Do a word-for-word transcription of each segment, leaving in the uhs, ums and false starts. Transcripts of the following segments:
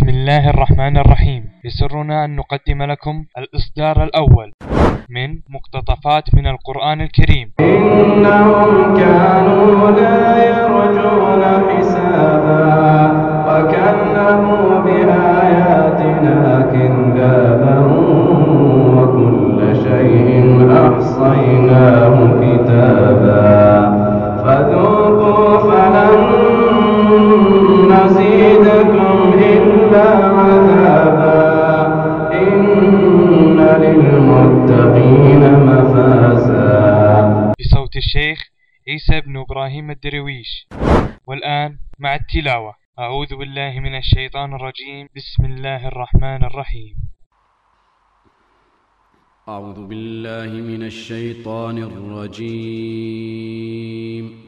بسم الله الرحمن الرحيم. يسرنا أن نقدم لكم الإصدار الأول من مقتطفات من القرآن الكريم. إنهم كانوا لا يرجون حسابا وكذبوا بآياتنا كذابا وكل شيء أحصيناه كتابا فذوقوا فلن نزيدكم إلا عذابا إن للمتقين مفازا. بصوت الشيخ عيسى بن إبراهيم الدرويش. والآن مع التلاوة. أعوذ بالله من الشيطان الرجيم. بسم الله الرحمن الرحيم. أعوذ بالله من الشيطان الرجيم.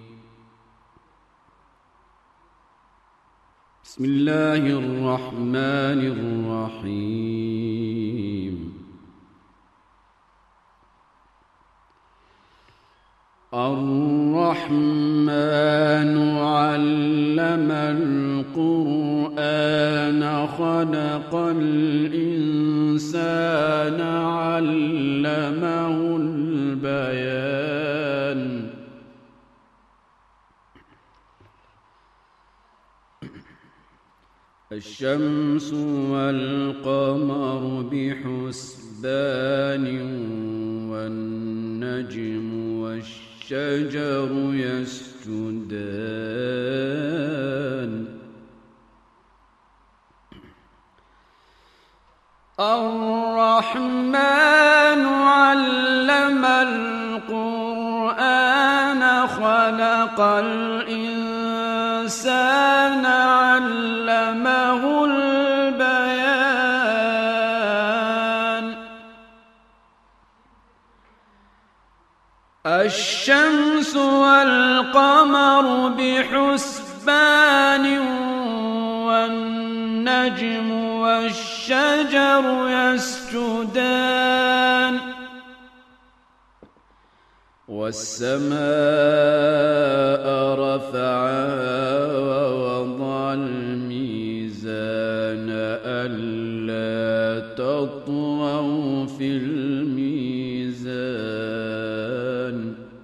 بسم الله الرحمن الرحيم. الرحمن علم القرآن خلق الإنسان علمه البيان. الشمس والقمر بحسبان والنجم والشجر يسجدان. الرحمن علم القرآن خلق الإنسان علمه البيان. الشمس والقمر بحسبان والنجم والشجر يسجدان. والسماء رفعها ووضع الميزان ألا تطغوا في الميزان.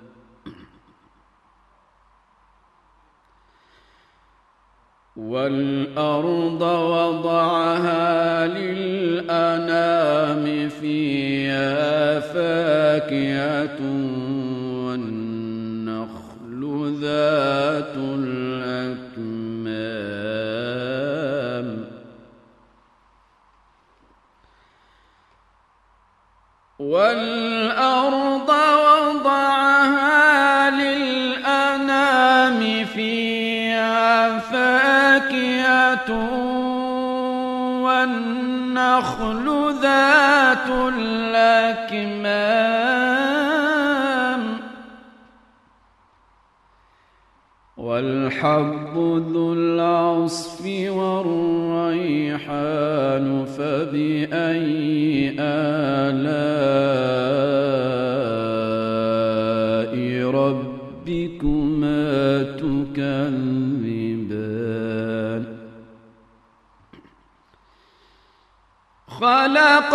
والأرض وضعها للأنام فيها فاكهة والنخل ذات الأكمام. والأرض وضعها للأنام فيها فاكهة والنخل ذات الأكمام. والحب ذو العصف والريحان فبأي آلاء ربكما تكذبان. خلق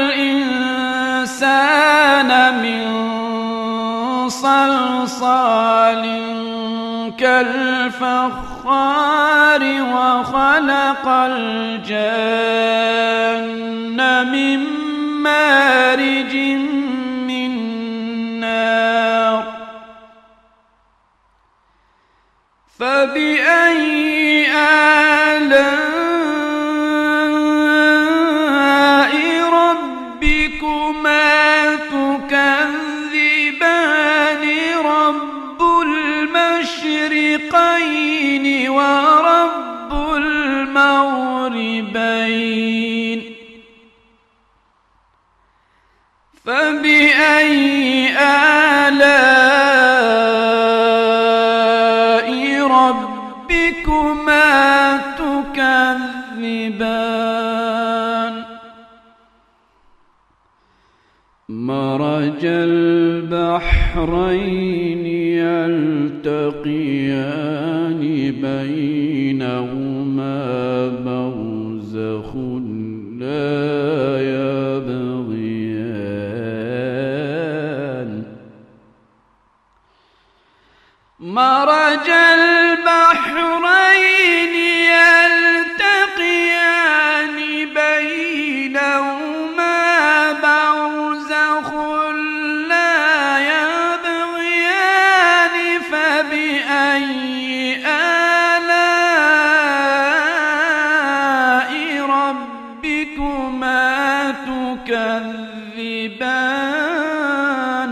الإنسان من صلصال كالفخار وخلق الجن من مارج من نار. فبأي آلاء ربكما تكذبان. رب المشرقين ورب المغربين. فبأي آلاء ربكما تكذبان. مرج البحرين يلتقيان بينهما برزخ مرج البحرين يلتقيان بينهما برزخ لا يبغيان فبأي آلاء ربكما تكذبان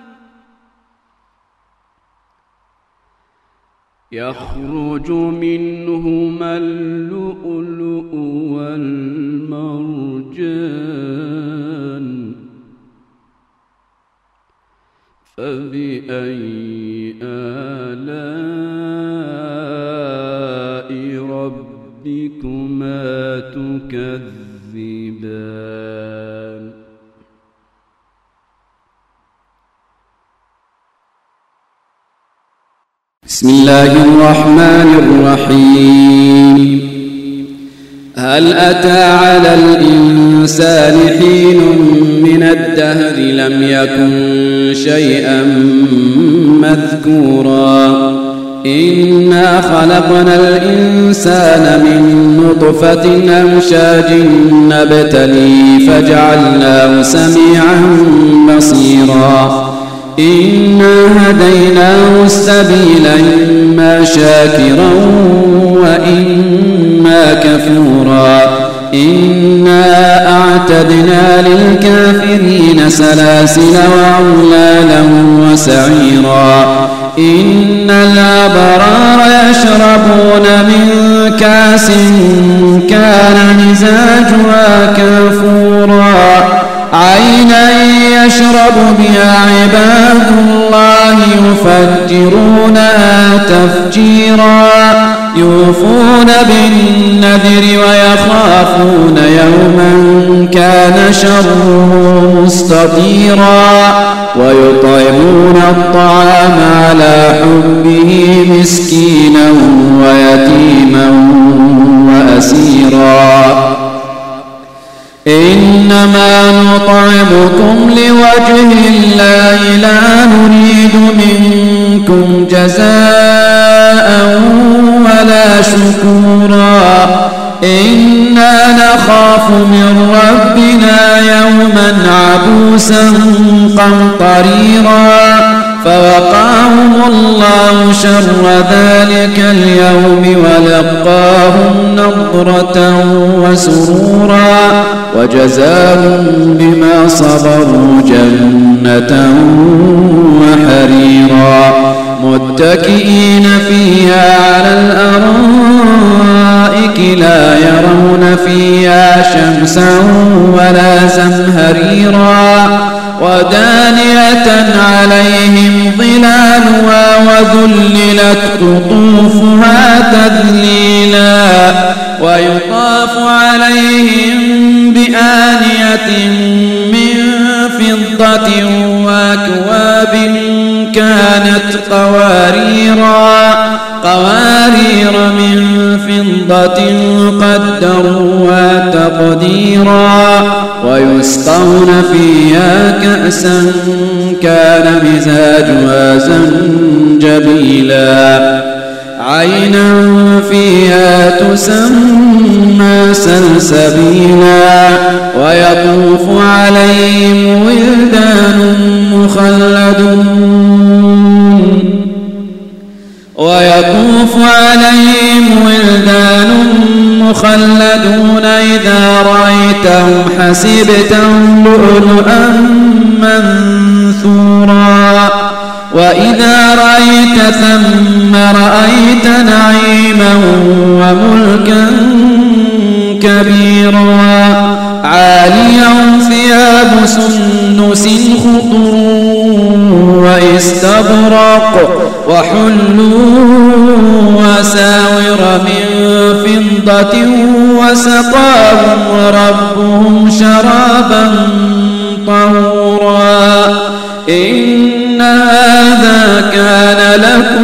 يخرج منهما اللؤلؤ والمرجان فبأي آلاء ربكما تكذبان بسم الله الرحمن الرحيم هل أتى على الإنسان حين من الدهر لم يكن شيئا مذكورا إنا خلقنا الإنسان من نطفة أمشاج نبتليه فجعلناه سميعا بصيرا إنا هديناه السبيل إما شاكرا وإما كفورا إنا أعتدنا للكافرين سلاسل وأغلالا وسعيرا إن الأبرار يشربون من كأس كان مزاجها كافورا عينا يشرب بها عباد الله يفجرونها تفجيرا يوفون بالنذر ويخافون يوما كان شره مستطيرا ويطعمون الطعام على حبه مسكينا ويتيما وأسيرا إنما نطعمكم لوجه الله لا نريد منكم جزاء ولا شكورا إنا نخاف من ربنا يوما عبوسا قمطريرا فوقاهم الله شر ذلك اليوم ولقاهم نضرة وسرورا وجزاهم بما صبروا جنة وحريرا متكئين فيها على الأرائك لا يرون فيها شمسا ولا زمهريرا ودانية عليهم ظلالها وذللت قطوفها تذليلا ويطاف عليهم بآنية من فضة وأكواب كانت قواريرا قوارير من فضة قدروها تقديرا ويسقون فيها كأسا كان مزاجها زنجبيلا عينا فيها تسمى سلسبيلا ويطوف عليهم ولدان مخلدون ويطوف عليهم ولدان مخلدون إذا رأيتهم حسبتهم لؤلؤا منثورا وإذا رأيت ثم رأيت نعيما وملكا كبيرا عاليهم ثياب سندس خضر واستبرق وحلوا أساور من فضة وسقاهم ربهم شرابا طهورا إن هذا كان لكم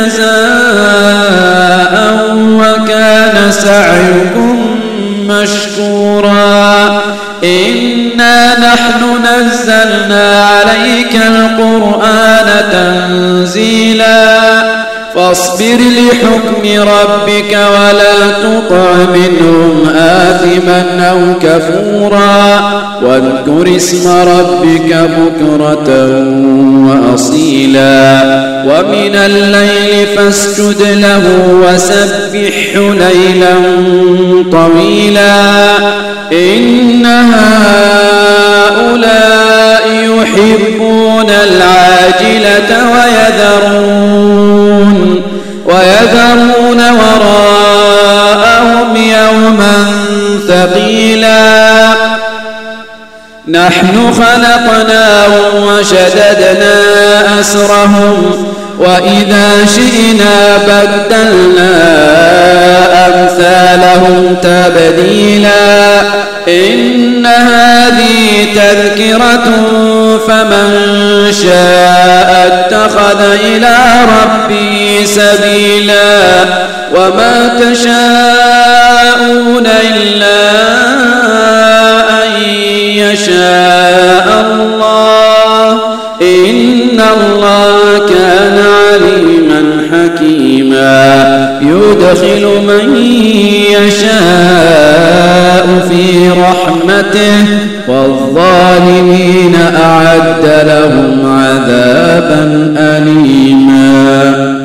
جزاء وكان سعيكم مشكورا إنا نحن نزلنا عليك القرآن تنزيلا فاصبر لحكم ربك ولا تطع منهم آثما أو كفورا واذكر اسم ربك بكرة وأصيلا ومن الليل فاسجد له وسبحه ليلا طويلا إن هؤلاء يحبون العاجلة ويذرون ويذرون وراءهم يوما ثقيلا نحن خلقناهم وشددنا أسرهم وإذا شئنا بدلنا أمثالهم تبديلا إن هذه تذكرة فمن شاء اتخذ إلى ربه سبيلا وما تشاءون إلا أن يشاء الله إن الله كان عليما حكيما يدخل من يشاء في رحمته والظالمين أعد لهم عذابا أليما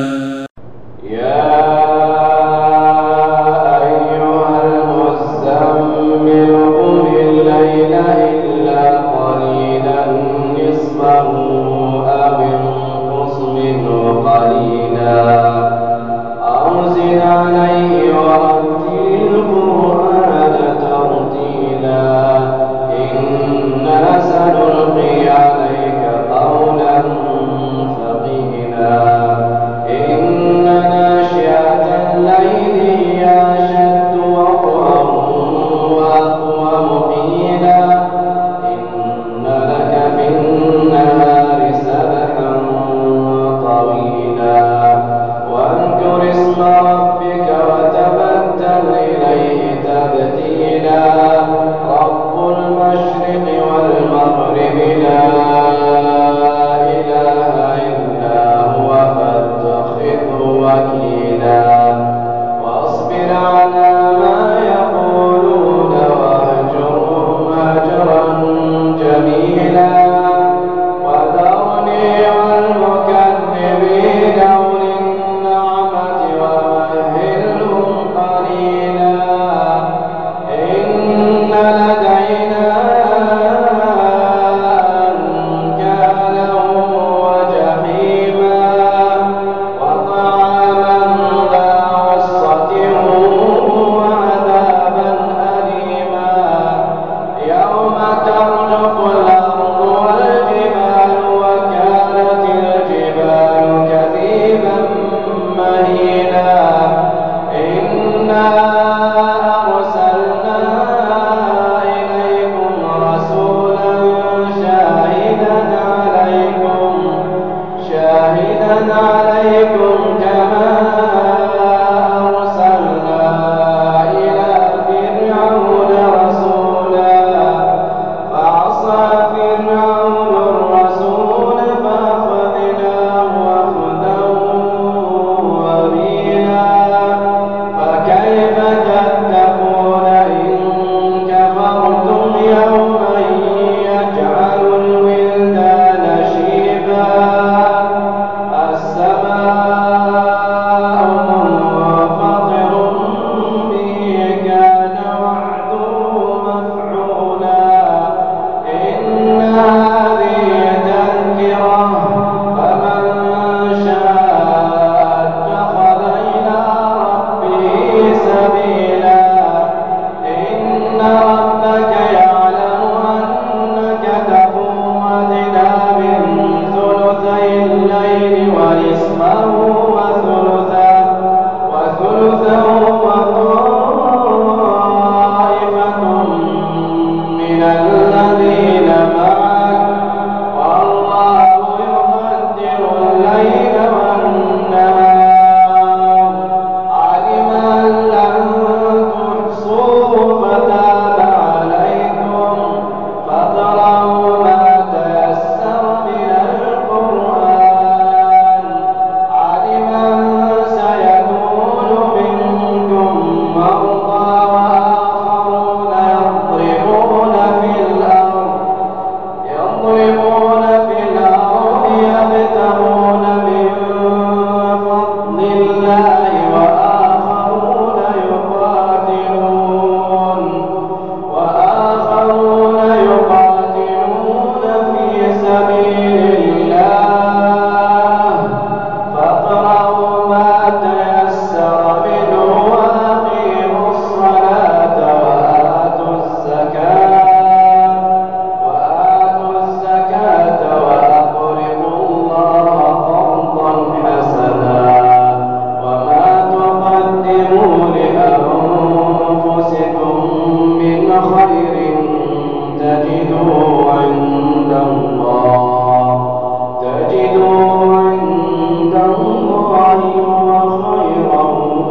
تجدوا عند الله تجدوا عند الله هو خيرا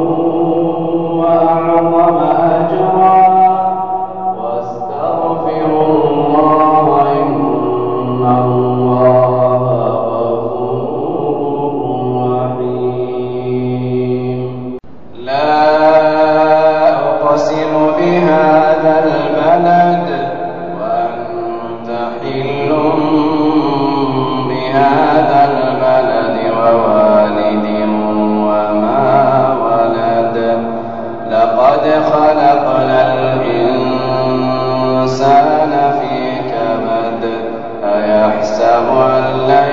وأعظم أجرا واستغفروا الله إن الله غفور رحيم. لا أقسم بهذا البلد وأنت حل بهذا البلد ووالد وما ولد لقد خلقنا الإنسان في كبد أيحسب أن لن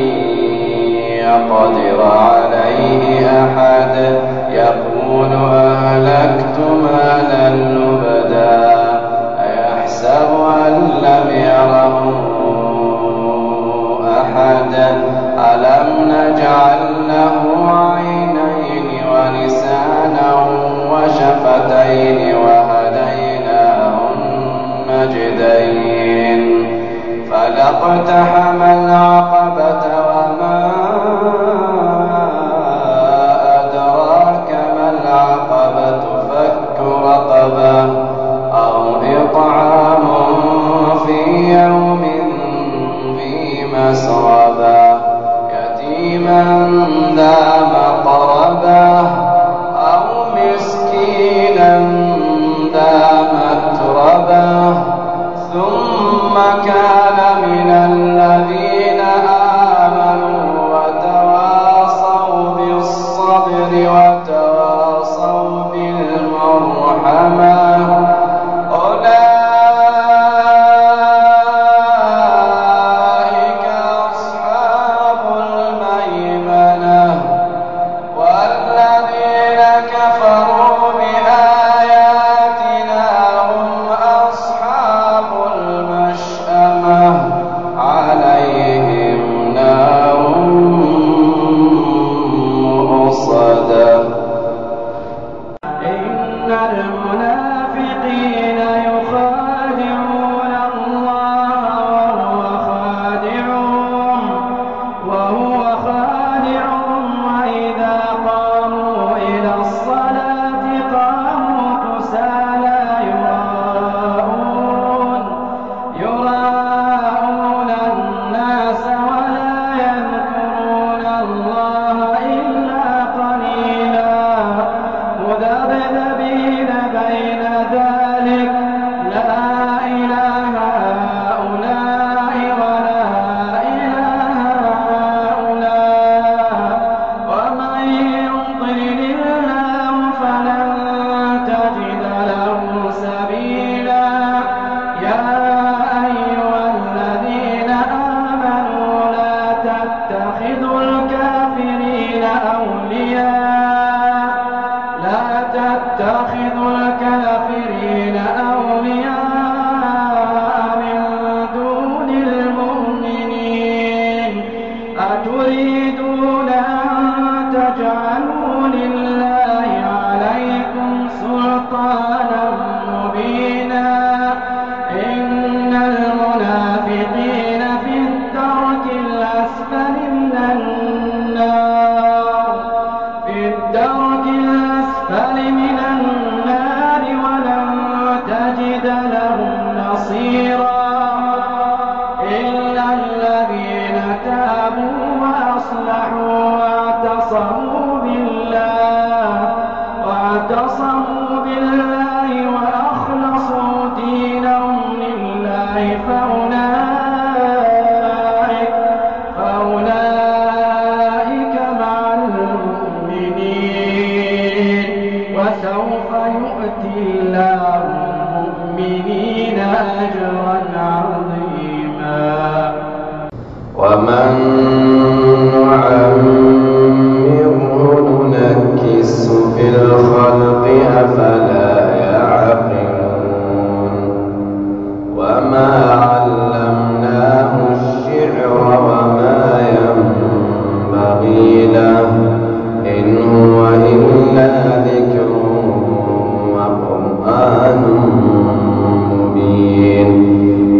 يقدر عليه أحد يقول أهلكت مالا لبدا أيحسب أن لم يره أحد ألم نجعل له عينين ولسانا وشفتين وهديناه النجدين فلاقتحم العقبة وما أدراك ما العقبة فك رقبة أو إطعام في يوم ذي مسغبة يتيما ذا مقربة أو مسكينا ذا متربة ثم كان من الذين آمنوا وتواصوا بالصبر وتواصوا بالمرحمة أولئك أصحاب الميمنة والذين كفروا بآياتنا هم أصحاب المشأمة عليهم نار مؤصدة. إن المنافقين يخادعون الله وهو خادعهم وهو خادعهم وإذا قاموا إلى الصلاة قاموا كسالى يراءون يراءون الناس ولا يذكرون الله إلا قليلا مذبذبين بين ذلك لا إله هؤلاء ولا إله هؤلاء ومن يضلل الله فلن تجد له سبيلا. يا أيها الذين آمنوا لا تتخذوا الكافرين أولياء لا تتخذوا الكافرين أولياء من دون المؤمنين أتريدون أن تجعلوا لله عليكم سلطانا مبينا. إن المنافقين في الدرك الأسفل من النار في الدرك الأسفل من النار ولن تجد لهم نصيرا إلا الذين تابوا وأصلحوا واعتصموا بالله واعتصموا بالله وأخلصوا دينهم لله فأولئك فأولئك مع المؤمنين وسوف يؤتي الله المؤمنين أجرا عظيما. ومن نعمره ننكسه في الخلق أفلا يعقلون. وما علمناه الشعر وما ينبغي له إن هو إلا ذكر وقرآن مبين.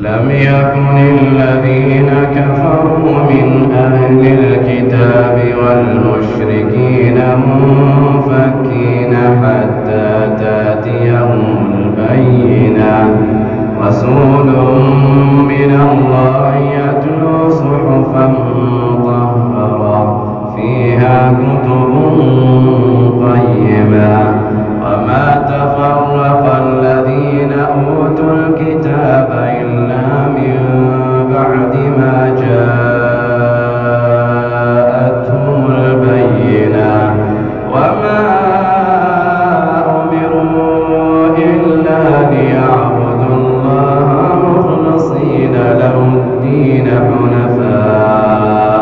لم يكن الذين كفروا من أهل الكتاب والمشركين منفكين حتى تأتيهم البينة رسول من الله يتلو صحفا مطهرة فيها كتب قيمة وما تفرق الذين أوتوا الكتاب إلا من بعد ما جاءتهم البينة وما أمروا إلا ليعبدوا الله مخلصين له الدين حنفاء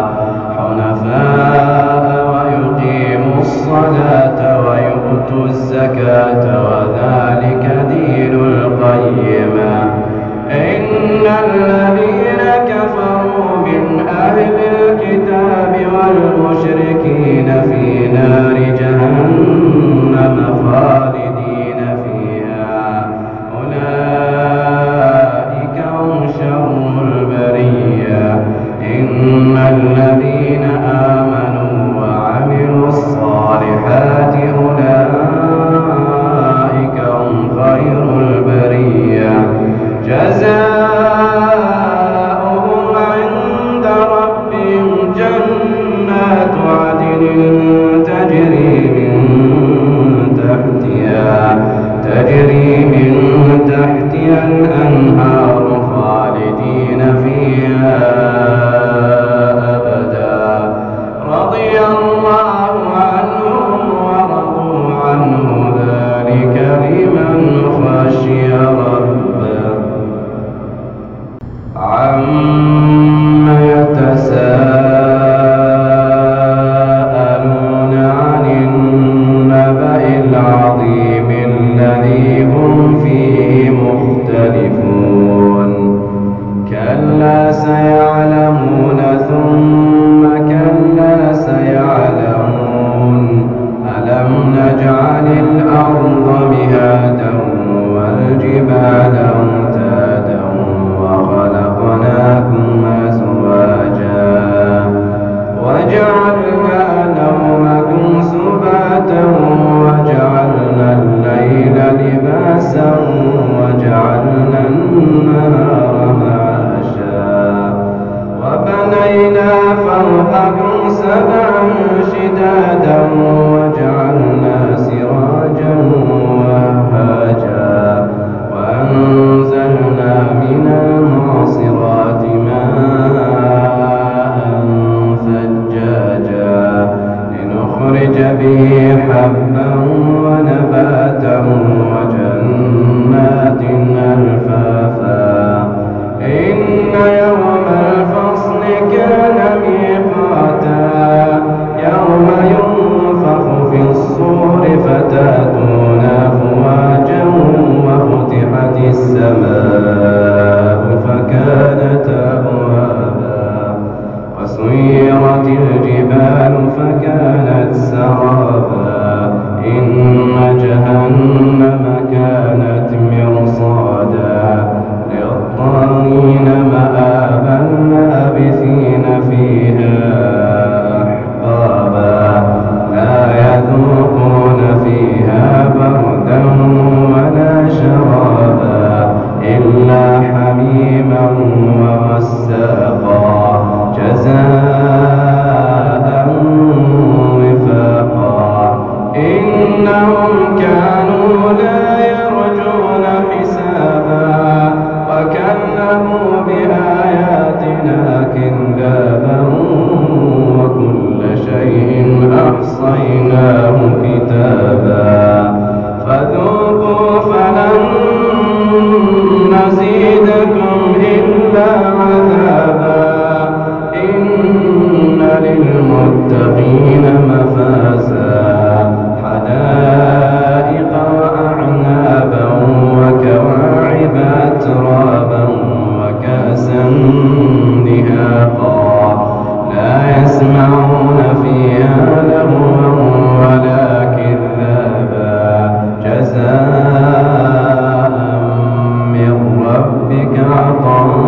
حنفاء ويقيموا الصلاة ويؤتوا الزكاة وذلك دين القيمة إن الذين كفروا من أهل الكتاب والمشركين في نار جهنم خالدين فيها أولئك هم شر البرية إن الذين آمنوا وعملوا الصالحات أولئك هم خير البرية جزاؤهم عند ربهم جنات عدن تجري من تحتها تجري من تحتها الأنهار خالدين فيها أبدا رضي الله عنهم ورضوا عنه ذلك لمن خشي ربه عم يتساءلون عن النبأ العظيم الذي هم فيه مختلفون كلا سيعلمون ثم كلا سيعلمون ألم نجعل الأرض مهادا والجبال أوتادا وخلقناكم أزواجا وجعلنا نومكم سباتا وجعلنا الليل لباسا وجعلنا النهار معاشا وبنينا فوقكم سبعا شدادا وجعلنا سراجا وهاجا وأنزلنا من المعصرات ماء ثجاجا لنخرج به حبا ونباتا وجنات ألفافا إن يوم الفصل كان ميقاتا يوم ينفخ في الصور فتأتون أفواجا وفتحت السماء فكانت أبوابا وسيرت الجبال فكانت سرابا إن جهنم كانت مرصادا للطاغين مآبا لابثين فيها أحقابا لا يذوقون فيها بردا ولا شرابا إلا حميما وغساقا جزاء وفاقا إنهم كانوا لا يرجون حسابا وكذبوا بآياتنا كذابا وكل شيء أحصيناه كتابا فذوقوا فلن نزيدكم إلا عذابا إن للمتقين مفازا حدائق وأعنابا وكواعب أترابا وكأسا دهاقا لا يسمعون فيها لغوا ولا كذابا جزاء من ربك عطاء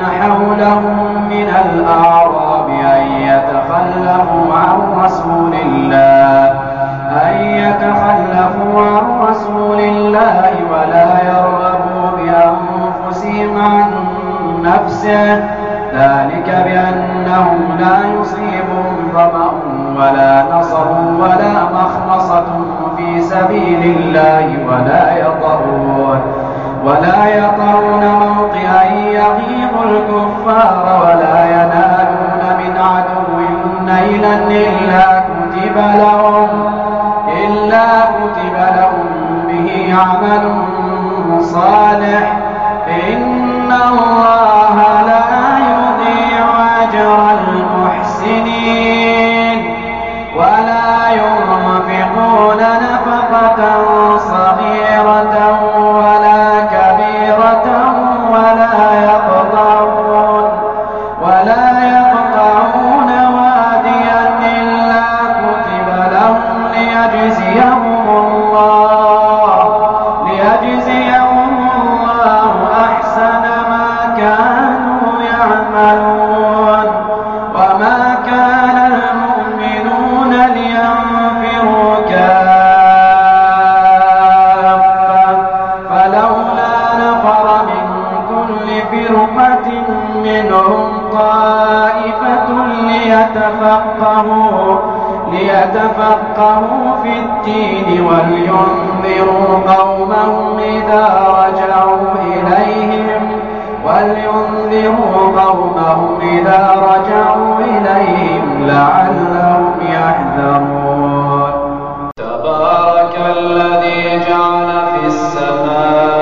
حولهم من الأعراب أن يتخلفوا عن رسول الله أن يتخلفوا عن رسول الله ولا يرغبوا بأنفسهم عن نفسه، ذلك بأنهم لا يصيبهم ظمأ ولا نصب ولا مخمصة في سبيل الله ولا يطرون ولا يطرون موطئا يغيظ الكفار ولا ينالون من عدو نيلا إلا كتب لهم إلا كتب لهم به عمل صالح، إن الله لا يضيع أجر المحسنين. ولا ينفقون نفقة صغيرة ولا كبيرة ولا يقطعون ولا يقطعون واديا إلا كتب لهم ليجزيهم الله ليجزيهم الله أحسن ما كانوا يعملون. وما كان المؤمنون لينفروا كافة، فلولا نفر من كل فرقة منهم طائفة ليتفقهوا ليتفقهوا في الدين ولينذروا قومهم إذا رجعوا إليهم ولينذروا قومهم إذا رجعوا إليهم لعلهم يحذرون. تبارك الذي جعل في السماء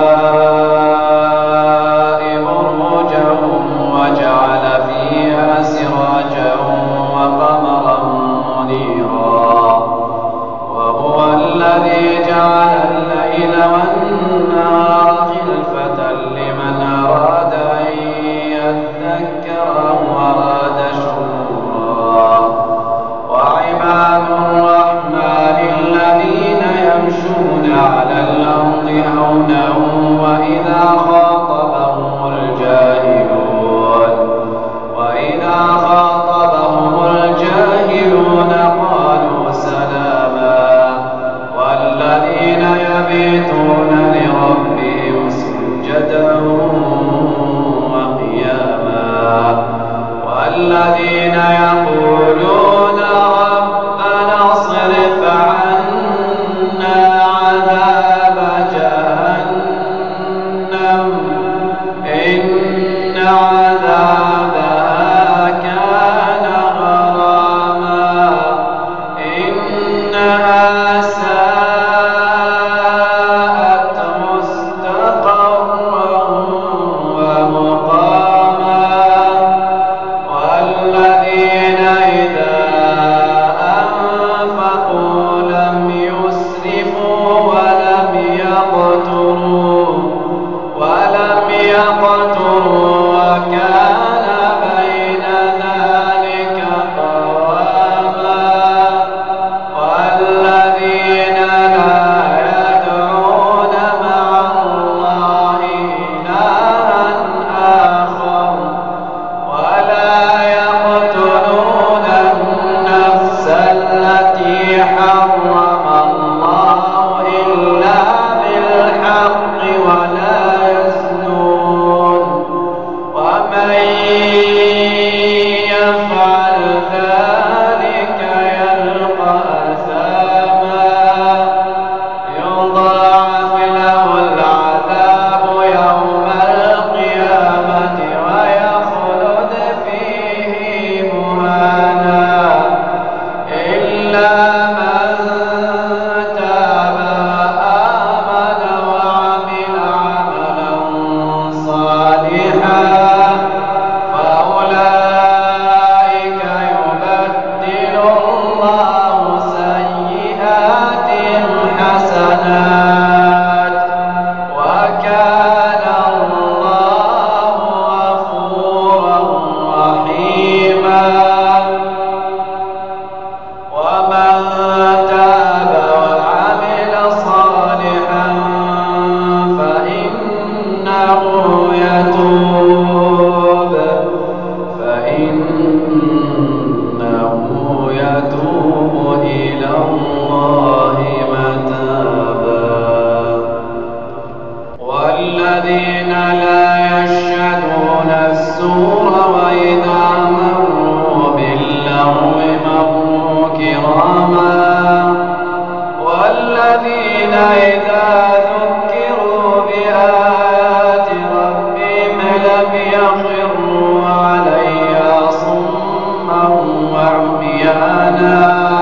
بروجا وجعل فيها سراجا وقمرا منيرا، وهو الذي جعل الليل والنهار خلفة لمن أراد أن يذكر أو أراد شكورا. وعباد الرحمن الذين يمشون على الأرض هونا وإذا خاطبهم الجاهلون وإذا خاطبهم الجاهلون قالوا سلاما. والذين يبيتون لربهم سجدا وقياما والذين يقولون ربنا اصرف عنا عذاب جهنم إن عذابها كان غراما إنها ساءت مستقرا ومقاما. والذين إذا أنفقوا لم يسرفوا ولم يقتروا ولم يقتروا وكان وإذا مروا باللغو مروا كراما والذين إذا ذكروا بآيات ربهم لم يخروا عليها صما وعميانا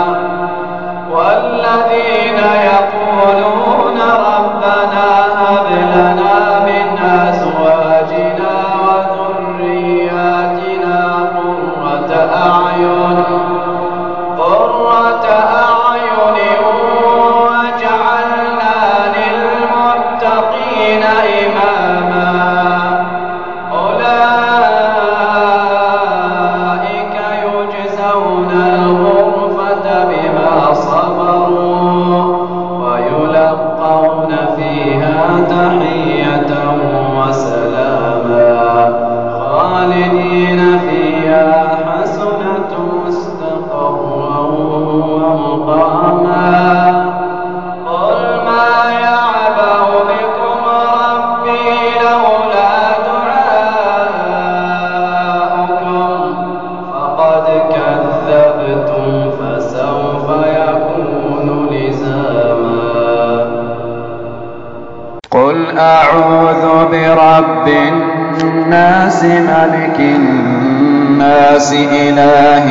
والذين يقولون ربنا هب لنا من أزواجنا وذرياتنا قرة أعين قرة أعين واجعلنا للمتقين إماما أولئك يجزون الغرفة بما صبروا ويلقون فيها تحية وسلاما خالدين فيها حسنة مستقرا ومقاما قل ما يعبأ بكم ربي لولا دعاؤكم فقد كذبتم فسوف يكون لزاما قل أعوذ برب الناس ملك الناس إله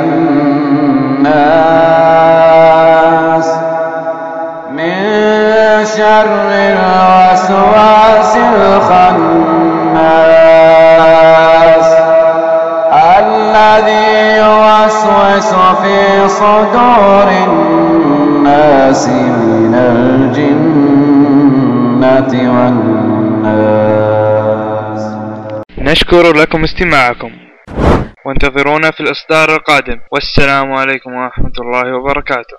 الناس من شر الوسواس الخناس الذي يوسوس في صدور الناس من الجنة والناس. نشكر لكم استماعكم وانتظرونا في الإصدار القادم، والسلام عليكم ورحمة الله وبركاته.